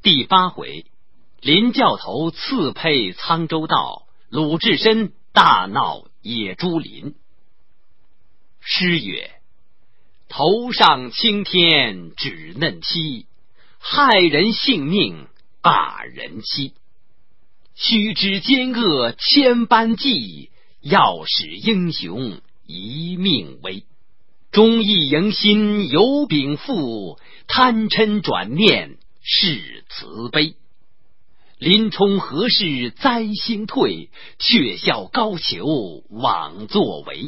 第8回，林教头刺配沧州道，鲁智深大闹野猪林。诗曰：头上青天只嫩妻，害人性命把人欺。须知奸恶千般计，要使英雄一命危。忠义迎心有禀赋，贪嗔转念是慈悲。林冲何事灾星退，却笑高俅枉作为。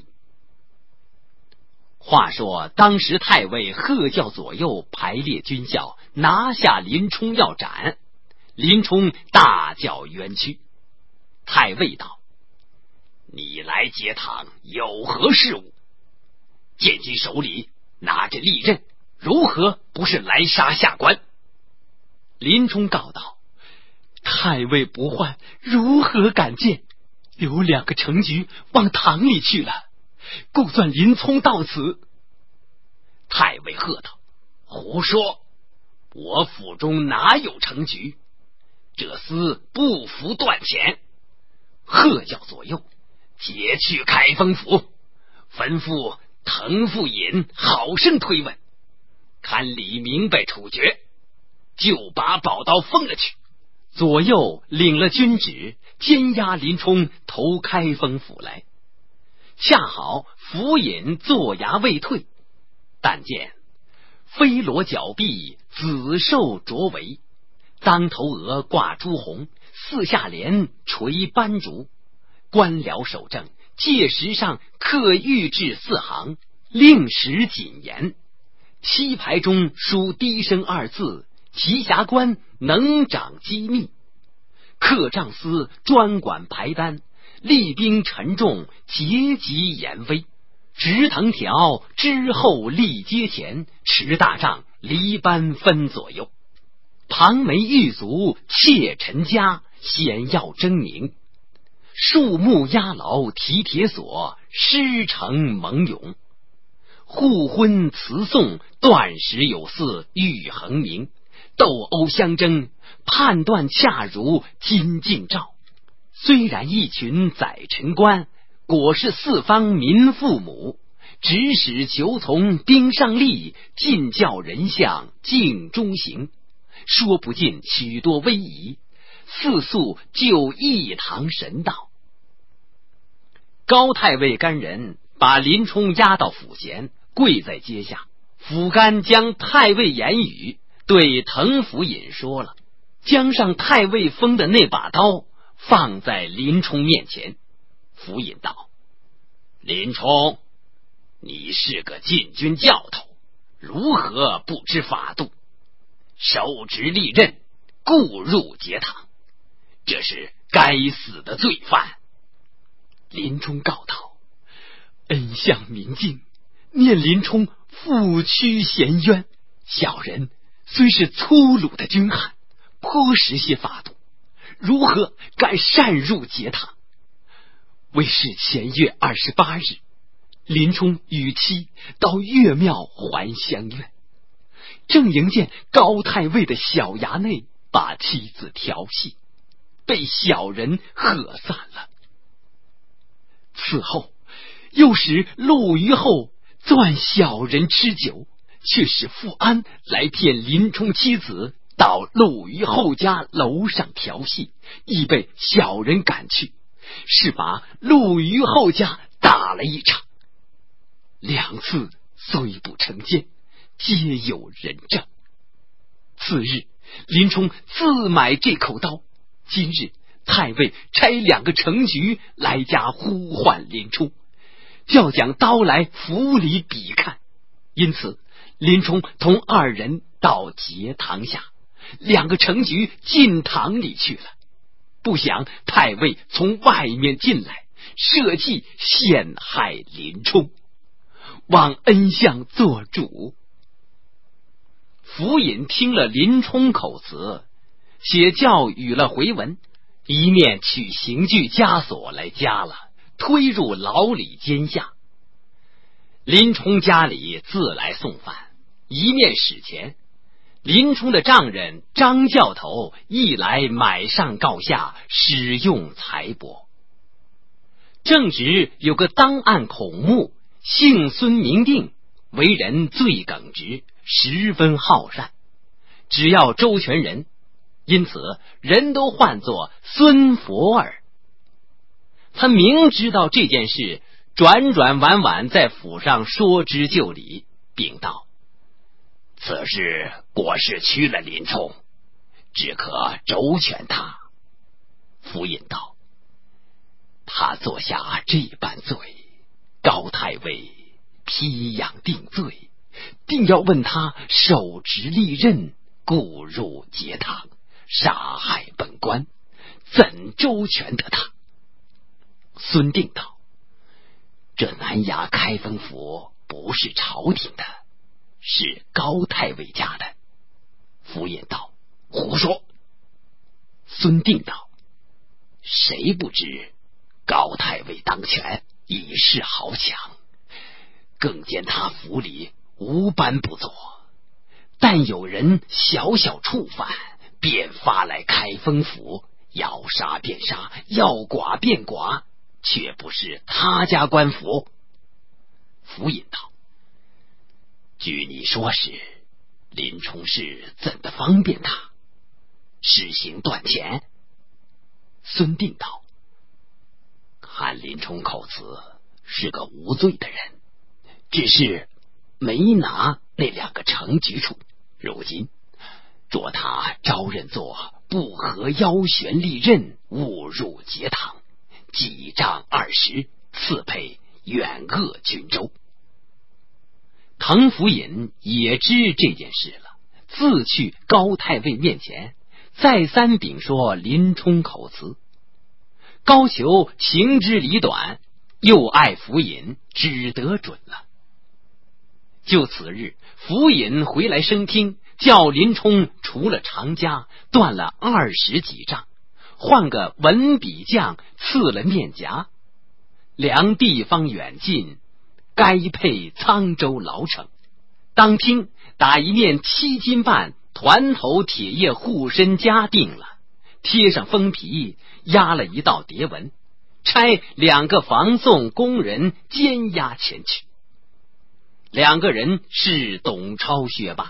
话说当时太尉喝叫左右排列军校，拿下林冲要斩。林冲大叫冤屈。太尉道：你来节堂有何事务？见君手里拿着利刃，如何不是来杀下官？林冲告道：太尉不换，如何敢见？有2个程局往堂里去了，故算林冲到此。太尉喝道：胡说！我府中哪有程局？这厮不服断前。喝叫左右解去开封府，吩咐滕富尹好生推问，看李明白处决，就把宝刀封了去。左右领了军旨，监押林冲投开封府来。恰好府尹坐衙未退，但见飞罗角壁，紫绶着围，当头额挂朱红，四下帘垂斑竹，官僚守正，界石上刻御制4行，令史谨严。7排中书低声2字，奇侠官能掌机密。客帐司专管排单，厉兵沉重，节级严威。直藤条之后立阶前，持大杖离班分左右。庞眉玉足切陈家，险要狰狞。树木压牢提铁锁，师承蒙勇。互婚词颂，断时有似玉衡明。斗殴相争，判断恰如金镜照。虽然一群宰臣官，果是4方民父母。指使求从兵上力，尽教人相镜中行。说不尽许多威仪，四宿就一堂神道。高太尉干人把林冲押到府前，跪在阶下。府干将太尉言语对滕府尹说了，将上太尉封的那把刀放在林冲面前。府尹道：林冲，你是个禁军教头，如何不知法度？手执利刃，故入节堂，这是该死的罪犯。林冲告道：恩相明镜，念林冲负屈衔冤，小人虽是粗鲁的军汉，颇识些法度，如何敢擅入节堂？为是前月28日，林冲与妻到岳庙还乡愿，正迎见高太尉的小衙内把妻子调戏，被小人喝散了。此后又使陆虞候钻小人吃酒，却使富安来骗林冲妻子到陆虞候家楼上调戏，亦被小人赶去，是把陆虞候家打了一场。2次虽不成奸，皆有人证。次日林冲自买这口刀，今日太尉差2个程局来家呼唤林冲，叫将刀来府里比看。因此林冲同2人到节堂下，2个程局进堂里去了。不想太尉从外面进来，设计陷害林冲，望恩相做主。府尹听了林冲口词，写教语了回文，一面取刑具枷锁来加了，推入牢里监下。林冲家里自来送饭，一面使钱， 林冲的丈人张教头一来买上告下，使用财帛。正值有个当案孔目，姓孙名定，为人最耿直，十分好善，只要周全人，因此人都唤作孙佛儿。他明知道这件事，转转弯弯在府上说之就理，并道：此事果是屈了林冲，只可周全他。府尹道：他做下这般罪，高太尉批养定罪，定要问他手执利刃，故入节堂，杀害本官，怎周全得他？孙定道：这南衙开封府不是朝廷的，是高太尉家的。府尹道：胡说。孙定道：谁不知高太尉当权，以势豪强，更见他府里无般不作，但有人小小触犯，便发来开封府，要杀便杀，要剐便剐，却不是他家官府。府尹道：据你说时，林冲是怎的方便他施行断钱？孙定道：看林冲口词是个无罪的人，只是没拿那2个程举处，如今捉他招认作不合腰悬利刃，误入节堂，记账20，赐配远鄂郡州。滕府尹也知这件事了，自去高太尉面前，再三禀说林冲口词。高俅情之理短，又爱府尹，只得准了。就此日，府尹回来升听，叫林冲除了长家，断了20几丈，换个文笔匠刺了面颊，量地方远近，该配沧州牢城。当听打一面7斤半团头铁叶护身枷定了，贴上封皮，压了一道牒文，差2个防送工人监押前去。2个人是董超、薛霸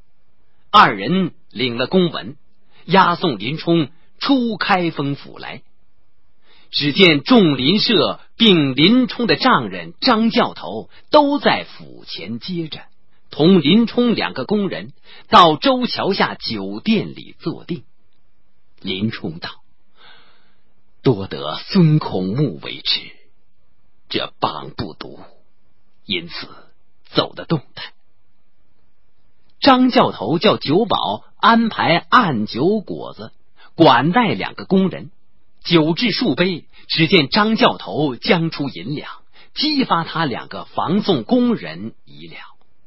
，2人领了公文，押送林冲出开封府来。只见众邻舍并林冲的丈人张教头都在府前接着，同林冲2个工人到周桥下酒店里坐定。林冲道：多得孙孔目为持，这绑不毒，因此走得动弹。张教头叫酒保安排按酒果子，管带2个工人，酒至数杯，只见张教头将出银两，激发他2个防送工人已了。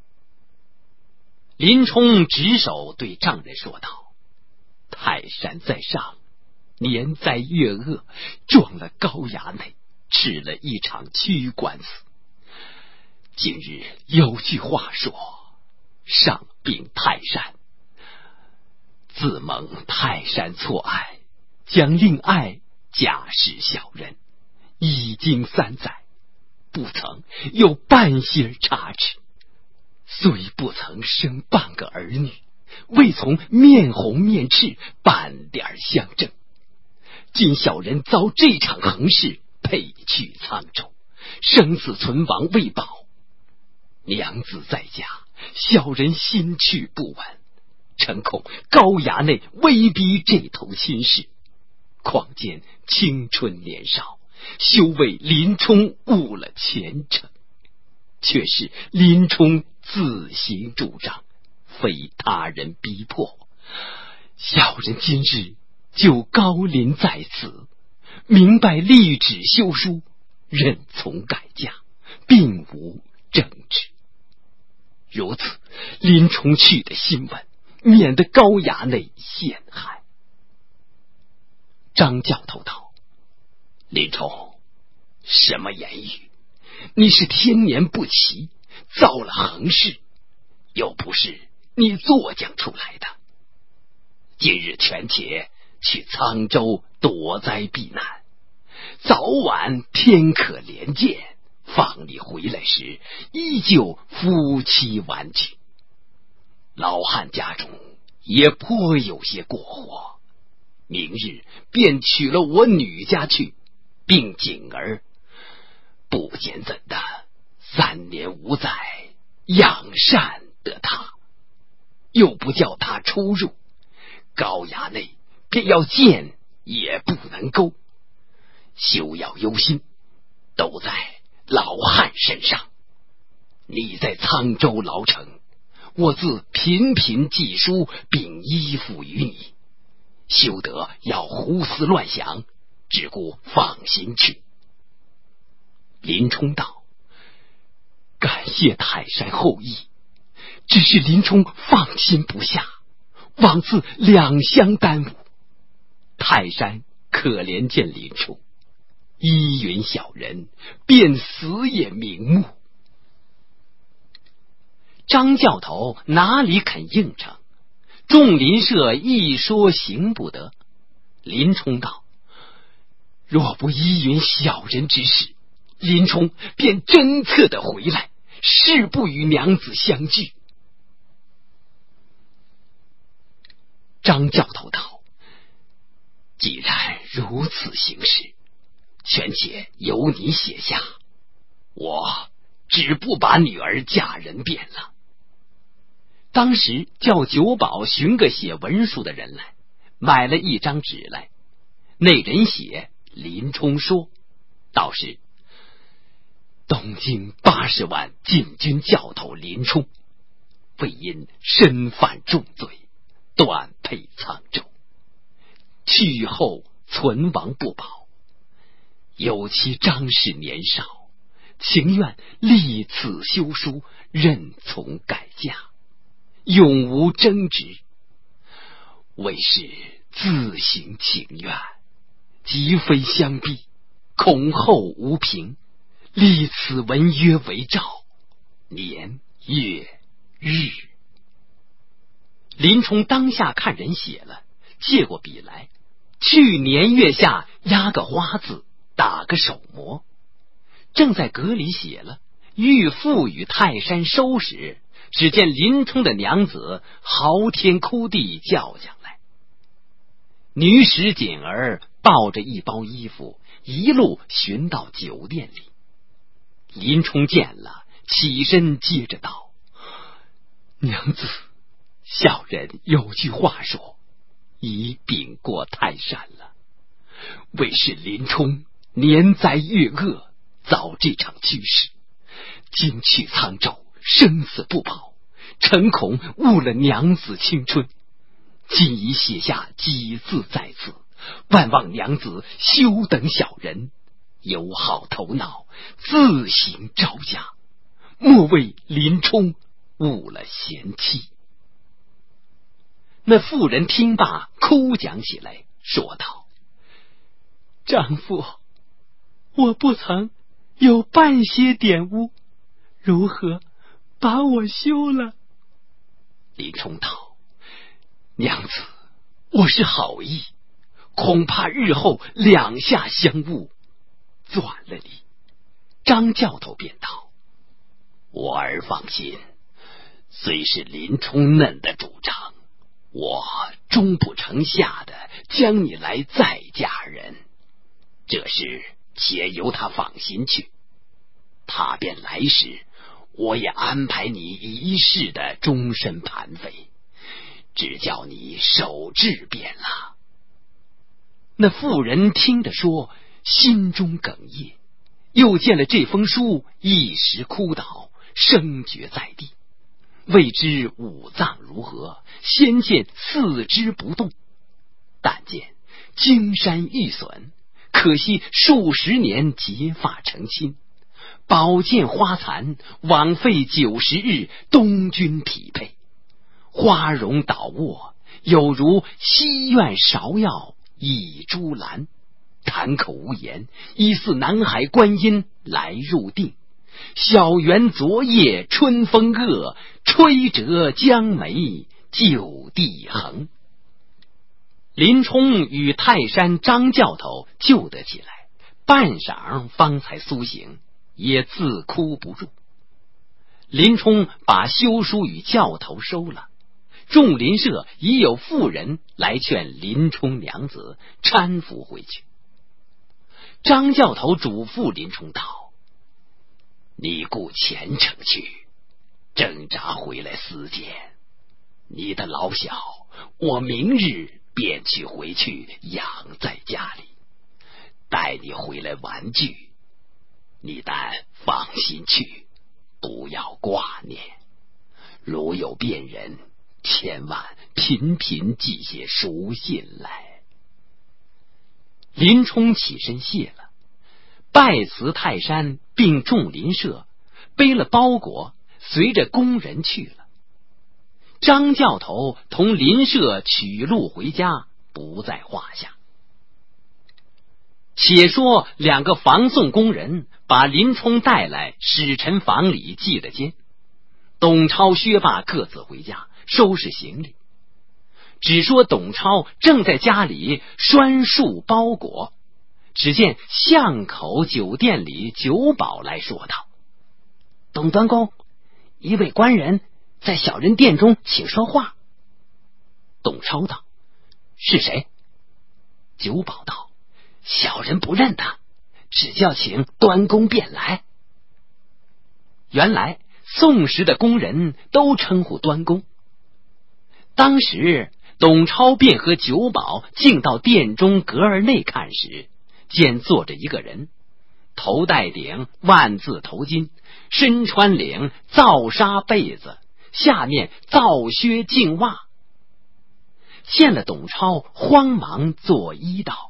林冲执手对丈人说道：泰山在上，年灾月恶，撞了高衙内，吃了一场屈官司。今日有句话说，上禀泰山，自蒙泰山错爱，将令爱假使小人，已经3载，不曾有半些差池，虽不曾生半个儿女，未从面红面赤半点相争。今小人遭这场横事，配去沧州，生死存亡未保，娘子在家，小人心绪不稳，诚恐高衙内威逼这头亲事。况见青春年少，休为林冲误了前程，却是林冲自行主张，非他人逼迫。小人今日就高临在此，明白立旨修书，任从改嫁，并无争执。如此，林冲去的新闻，免得高衙内陷害。张教头道：林冲，什么言语？你是天年不齐，遭了横事，又不是你作讲出来的。今日权且去沧州躲灾避难，早晚天可怜见，放你回来时，依旧夫妻完聚。老汉家中也颇有些过活，明日便娶了我女家去，并景儿不见怎的3年5载养善得他，又不叫他出入，高衙内便要见也不能勾，休要忧心，都在老汉身上。你在沧州牢城，我自频频寄书并依附于你，休得要胡思乱想，只顾放心去。林冲道：感谢泰山厚意，只是林冲放心不下，枉自两相耽误。泰山可怜见林冲，依云小人，便死也瞑目。张教头哪里肯应承，众邻舍一说行不得。林冲道：若不依云小人之事，林冲便真策的回来，誓不与娘子相聚。张教头道：既然如此行事，权且由你写下，我只不把女儿嫁人便了。当时叫酒保寻个写文书的人来，买了一张纸来，那人写林冲说，道是东京80万禁军教头林冲，为因身犯重罪，断配沧州，去后存亡不保，有其张氏年少，情愿立此休书，任从改嫁，永无争执。为是自行情愿，即非相逼，恐后无凭，立此文约为照，年月日。林冲当下看人写了，借过笔来，去年月下压个花字，打个手模，正在阁里写了，欲付与泰山收时，只见林冲的娘子嚎天哭地叫将来。女使锦儿抱着一包衣服，一路寻到酒店里。林冲见了，起身接着道：娘子，小人有句话说，已禀过泰山了。为是林冲年灾月恶，遭这场趋势，今去沧州，生死不保，诚恐误了娘子青春。今已写下几字在此，万望娘子休等小人，有好头脑，自行招架，莫为林冲误了贤妻。那妇人听罢，哭讲起来，说道：丈夫，我不曾有半些点污，如何把我休了？林冲道：娘子，我是好意，恐怕日后两下相误，转了你。张教头便道：我儿放心，虽是林冲嫩的主张，我终不成下的将你来再嫁人，这事且由他放心去。他便来时，我也安排你一世的终身盘费，只叫你守制便了。那妇人听得说，心中哽咽，又见了这封书，一时哭倒，声绝在地。未知五脏如何，先见四肢不动，但见精山玉损，可惜数十年结发成亲，宝剑花残，枉费90日东君匹配，花容倒卧，有如西苑芍药倚朱兰，谈口无言，疑似南海观音来入定， 小园昨夜春风恶，吹折江梅就地横。林冲与泰山张教头救得起来，半晌方才苏醒，也自哭不住。林冲把休书与教头收了，众邻舍已有妇人来劝林冲娘子搀扶回去。张教头嘱咐林冲道：你顾前程去，挣扎回来私见。你的老小，我明日便去回去养在家里，待你回来玩具。你但放心去，不要挂念。如有便人，千万频频寄些书信来。林冲起身谢了，拜辞泰山并众邻舍，背了包裹，随着工人去了。张教头同邻舍取路回家，不在话下。且说两个防送工人把林冲带来使臣房里祭了监，董超、薛霸各自回家收拾行李。只说董超正在家里拴束包裹，只见巷口酒店里酒保来说道：董端公，一位官人在小人殿中请说话。董超道：是谁？酒保道：小人不认他，只叫请端公便来。原来宋时的工人都称呼端公。当时董超便和酒保进到殿中阁儿内看时，见坐着一个人，头戴顶万字头巾，身穿领皂纱被子，下面皂靴净袜。见了董超，慌忙作揖道：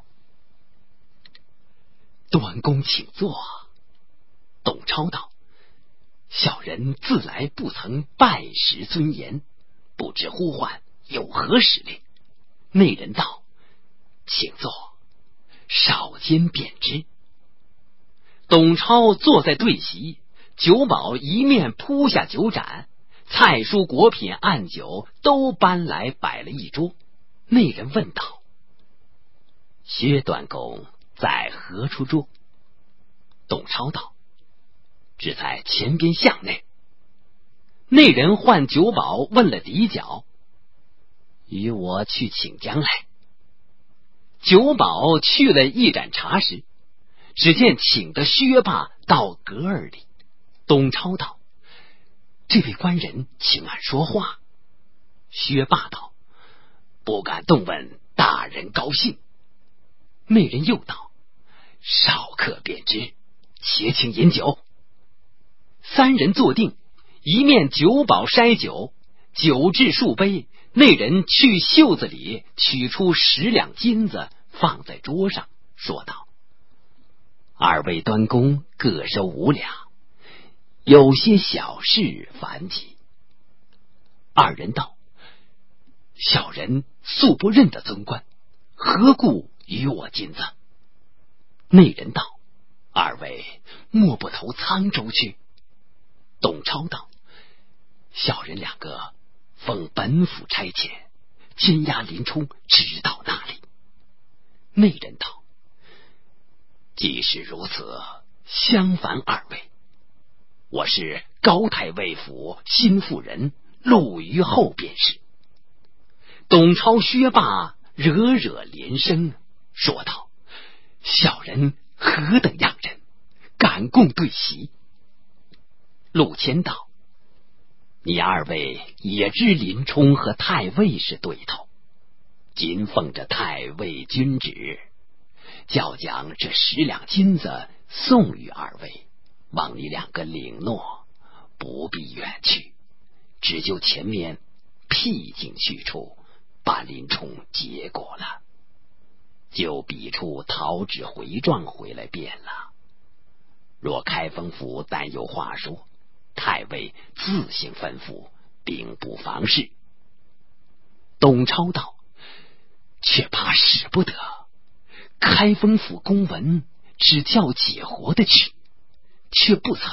端公请坐。董超道：小人自来不曾拜识尊严，不知呼唤有何使令？内人道：请坐，少间便知。董超坐在对席，酒保一面铺下酒盏，菜蔬果品暗酒都搬来摆了一桌。内人问道：薛端公在何处住？董超道：只在前边巷内。内人唤酒保问了底角，与我去请将来。酒保去了一盏茶时，只见请的薛霸到阁儿里。董超道：这位官人请俺说话。薛霸道：不敢动问大人高兴。内人又道：少客便知，且请饮酒。三人坐定，一面酒保筛酒，酒至数杯，内人去袖子里取出10两金子放在桌上，说道：二位端公各收5两，有些小事烦急。二人道：小人素不认得尊官，何故与我金子？内人道：二位莫不投沧州去？董超道：小人两个奉本府差遣，监押林冲直到那里。内人道：既是如此，相反二位，我是高太尉府新妇人陆虞后便是。董超、薛霸惹连声，说道：小人何等样人，敢共对席？陆谦道：你二位也知林冲和太尉是对头，今奉着太尉君旨，叫将这10两金子送与二位，望你两个领诺，不必远去，只就前面僻静去处把林冲结果了，就笔出讨纸回状回来便了。若开封府但有话说，太尉自行吩咐，并不妨事。董超道：却怕使不得，开封府公文只叫解活的去，却不曾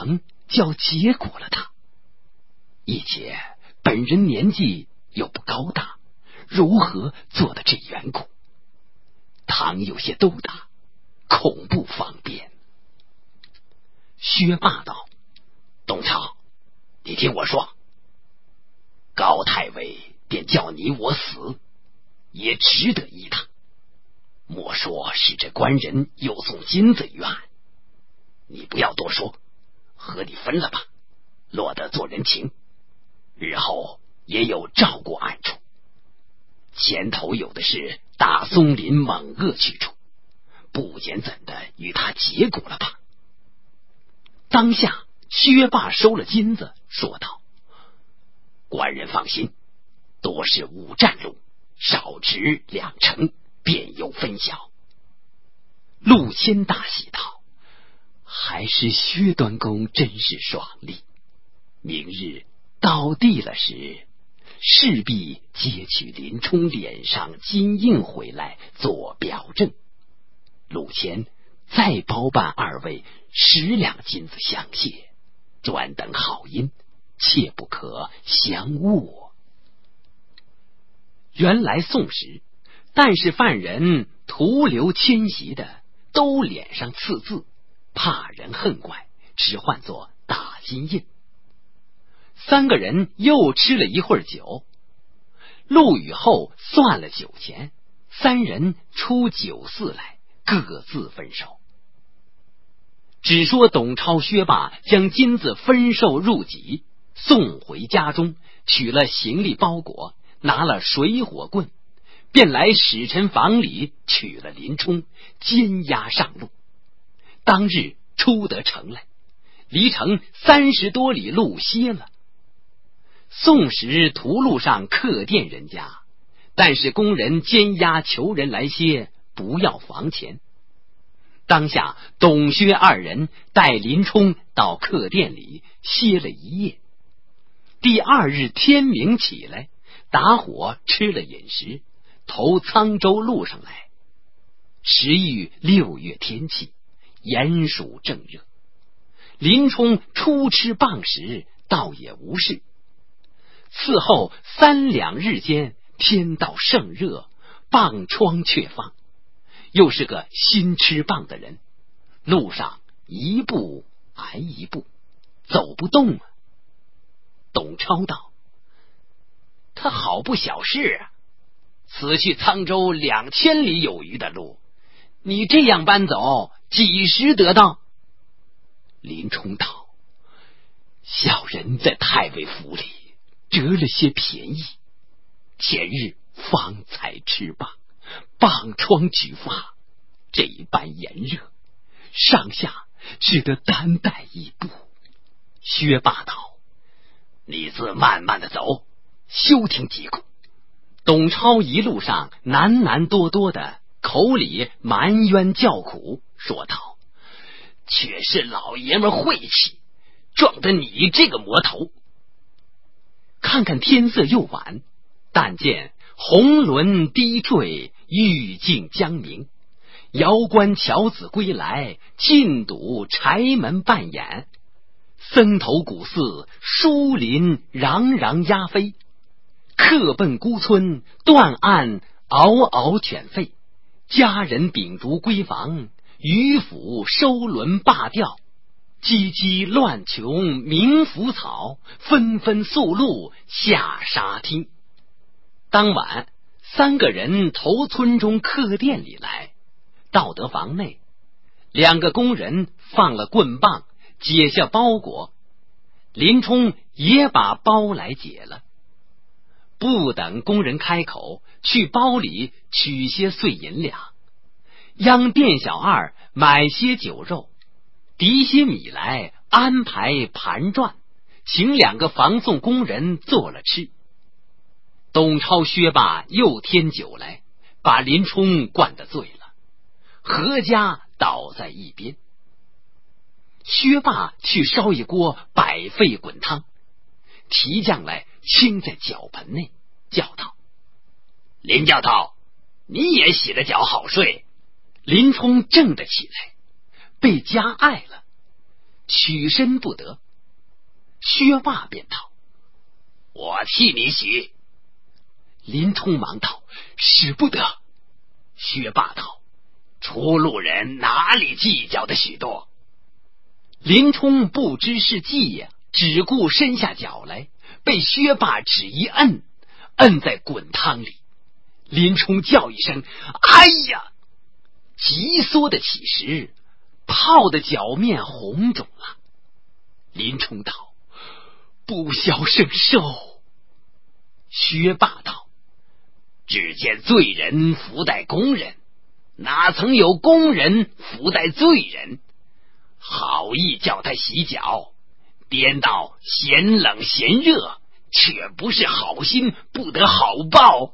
叫结果了他。一且本人年纪又不高大，如何做得这缘故？倘有些斗打，恐不方便。薛霸道：董超，你听我说，高太尉便叫你我死，也值得依他。莫说是这官人又送金子于案，你不要多说，和你分了吧，落得做人情，日后也有照顾案处。前头有的是大松林猛恶去处，不减怎的与他结果了吧。当下薛霸收了金子，说道：官人放心，多是5站路，少值2成，便有分晓。陆谦大喜道：还是薛端公真是爽利，明日到地了时，势必接取林冲脸上金印回来做表证。陆谦再包办2位10两金子相谢，专等好音，切不可相误。原来宋时，但是犯人徒留迁徙的，都脸上刺字，怕人恨怪，只唤作打金印。3个人又吃了一会儿酒，陆羽后算了酒钱，3人出酒肆来，各自分手。只说董超、薛霸将金子分受入己，送回家中，取了行李包裹，拿了水火棍，便来使臣房里取了林冲，监押上路。当日出得城来，离城30多里路歇了。宋时途路上客店人家，但是工人监押求人来歇，不要房钱。当下董薛2人带林冲到客店里歇了一夜。第2日天明起来，打火吃了饮食，投沧州路上来。时遇6月天气，炎暑正热，林冲初吃棒时，倒也无事。此后3两日间，天道盛热，棒疮却放。又是个新吃棒的人，路上一步挨一步，走不动啊。董超道：他好不小事啊，此去沧州2000里有余的路，你这样搬走，几时得到？林冲道：小人在太尉府里折了些便宜，前日方才吃罢，棒疮举发，这般炎热，上下只得单带一步。薛霸道：你自慢慢的走，休听急苦。董超一路上喃喃多多的，口里埋怨叫苦，说道：却是老爷们晦气，撞得你这个魔头。看看天色又晚，但见红轮低坠，玉镜将明，遥观樵子归来，尽睹柴门半掩。僧头古寺，疏林攘攘鸦飞，客奔孤村，断案嗷嗷犬吠。家人秉烛归房，渔府收轮罢钓。唧唧乱琼鸣腐草，纷纷宿路下沙汀。当晚3个人投村中客店里来，到得房内，2个工人放了棍棒，解下包裹，林冲也把包来解了。不等工人开口，去包里取些碎银两，央店小二买些酒肉，提些米来安排盘转，请2个房送工人做了吃。董超、薛霸又添酒来，把林冲灌得醉了，何家倒在一边。薛霸去烧一锅百沸滚汤，提将来倾在脚盆内，叫道：林教头，你也洗了脚好睡。林冲正得起来，被夹碍了，取身不得， 薛霸便道： 我替你许。 林冲忙道：使不得。 薛霸道：出路人哪里计较的许多？ 林冲不知是计呀，只顾伸下脚来，被薛霸只一摁在滚汤里。林冲叫一声：哎呀！急缩的起时，泡的脚面红肿了。林冲道：不消圣寿。薛霸道： 只见罪人伏待公人，哪曾有公人伏待罪人？好意叫他洗脚，颠倒嫌冷嫌热，却不是好心，不得好报。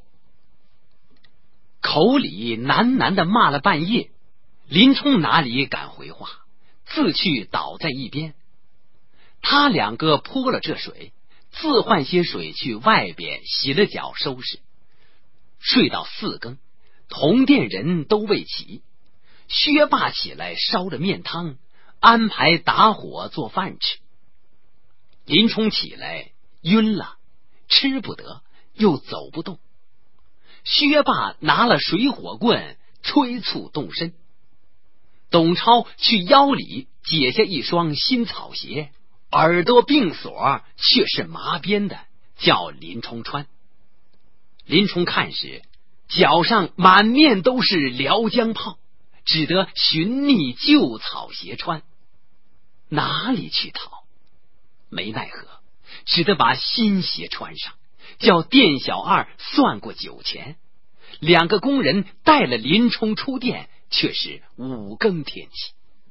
口里喃喃的骂了半夜，林冲哪里敢回话，自去倒在一边。他两个泼了这水，自换些水去外边洗了脚收拾。睡到4更，同店人都未起，薛霸起来烧了面汤，安排打火做饭吃。林冲起来晕了，吃不得，又走不动。薛霸拿了水火棍催促动身。董超去腰里解下一双新草鞋，耳朵并锁却是麻边的，叫林冲穿。林冲看时，脚上满面都是辽浆泡，只得寻觅旧草鞋穿。哪里去讨？没奈何，只得把新鞋穿上，叫店小二算过酒钱。2个工人带了林冲出店，却是5更天气。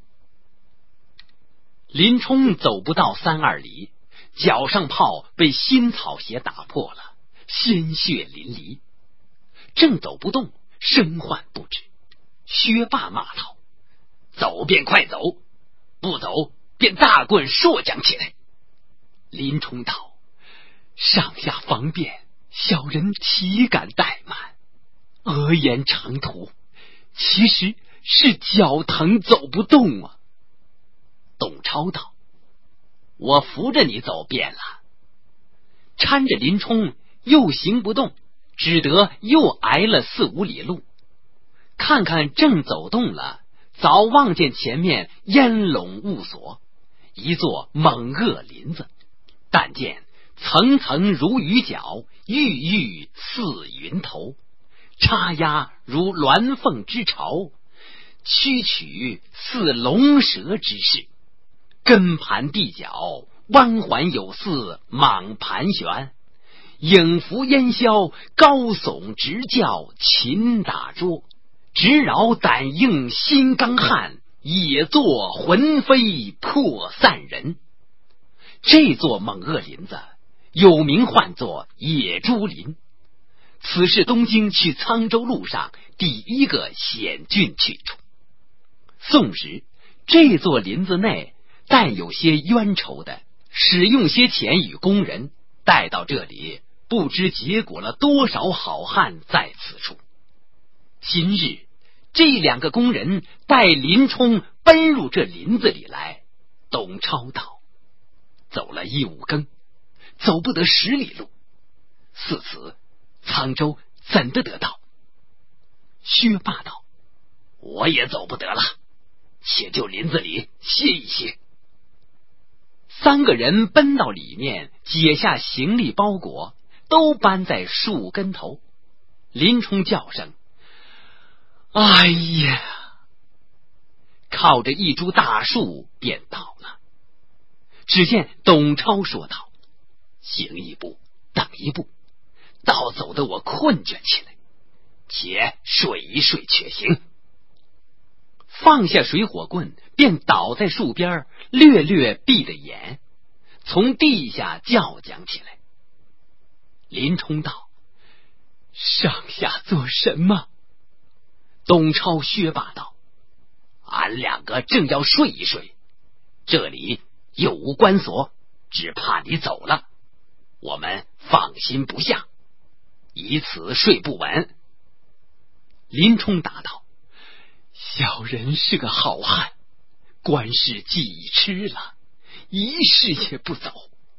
林冲走不到3-2里，脚上泡被新草鞋打破了，鲜血淋漓，正走不动，身患不止。薛霸骂道：走便快走，不走便大棍硕将起来。林冲道：上下方便，小人岂敢怠慢？额言长途，其实是脚疼走不动啊。董超道：我扶着你走便了。搀着林冲又行不动，只得又挨了4-5里路。看看正走动了，早望见前面烟笼雾锁，一座猛恶林子，但见层层如雨角，郁郁似云头，插压如鸾凤之巢，曲曲似龙蛇之势，根盘地角，弯环有似蟒盘旋，影伏烟消，高耸直叫秦打捉，直扰胆硬心刚悍，也作魂飞魄散人。这座猛恶林子有名唤作野猪林，此是东京去沧州路上第一个险峻去处。宋时这座林子内但有些冤仇的，使用些钱与工人，带到这里，不知结果了多少好汉在此处。今日这2个工人带林冲奔入这林子里来。董超道：走了1-5更，走不得10里路，似此沧州怎的得到？薛霸道：我也走不得了，且就林子里歇一歇。3个人奔到里面，解下行李包裹，都搬在树根头。林冲叫声：哎呀！靠着一株大树便倒了。只见董超说道：行一步等一步，倒走得我困倦起来，且睡一睡却行。放下水火棍，便倒在树边，略略闭着眼，从地下叫讲起来。林冲道：上下做什么？董超、薛霸道：俺2个正要睡一睡，这里有无关锁，只怕你走了，我们放心不下，以此睡不稳。林冲答道：小人是个好汉，官事既已吃了，一时也不走，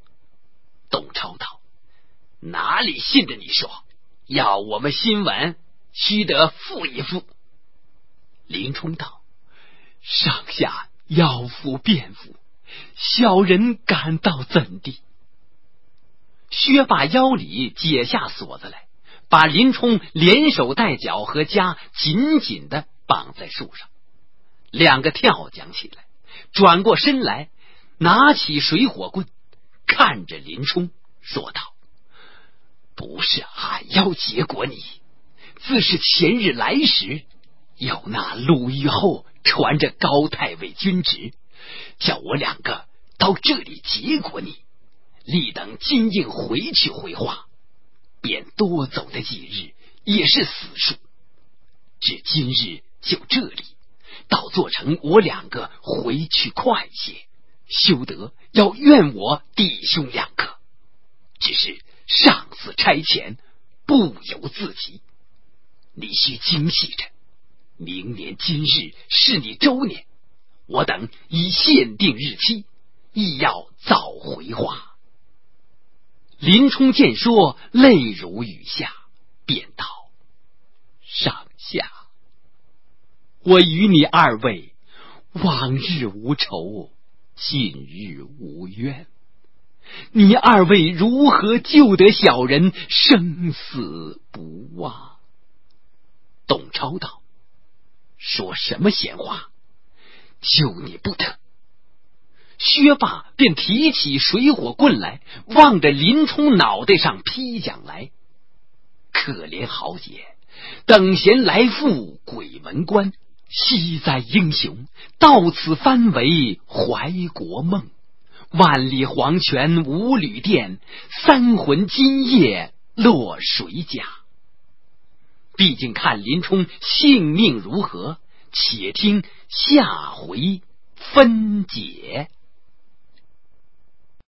董超道：哪里信着你说，要我们新闻须得付一付。林冲道：上下要付便付，小人感到怎地？薛霸腰里解下锁子来，把林冲连手带脚和枷紧紧地绑在树上，两个跳将起来，转过身来，拿起水火棍，看着林冲说道：不是俺要结果你，自是前日来时，有那鲁豫后传着高太尉军职，叫我两个到这里结果你，立等今应回去回话，便多走的几日也是死数。至今日就这里，倒做成我两个回去快些，休得要怨我弟兄两个。只是上司差遣，不由自己，你须精细着，明年今日是你周年，我等已限定日期，亦要早回话。林冲见说，泪如雨下，便道：上下，我与你二位往日无仇，近日无怨，你二位如何救得小人生死不忘？董超道：说什么闲话，救你不得。薛霸便提起水火棍来，望着林冲脑袋上劈将来。可怜豪杰，等闲来赴鬼门关，惜哉英雄，到此翻为怀国梦。万里黄泉无旅店，三魂今夜落谁家？毕竟看林冲性命如何，且听下回分解。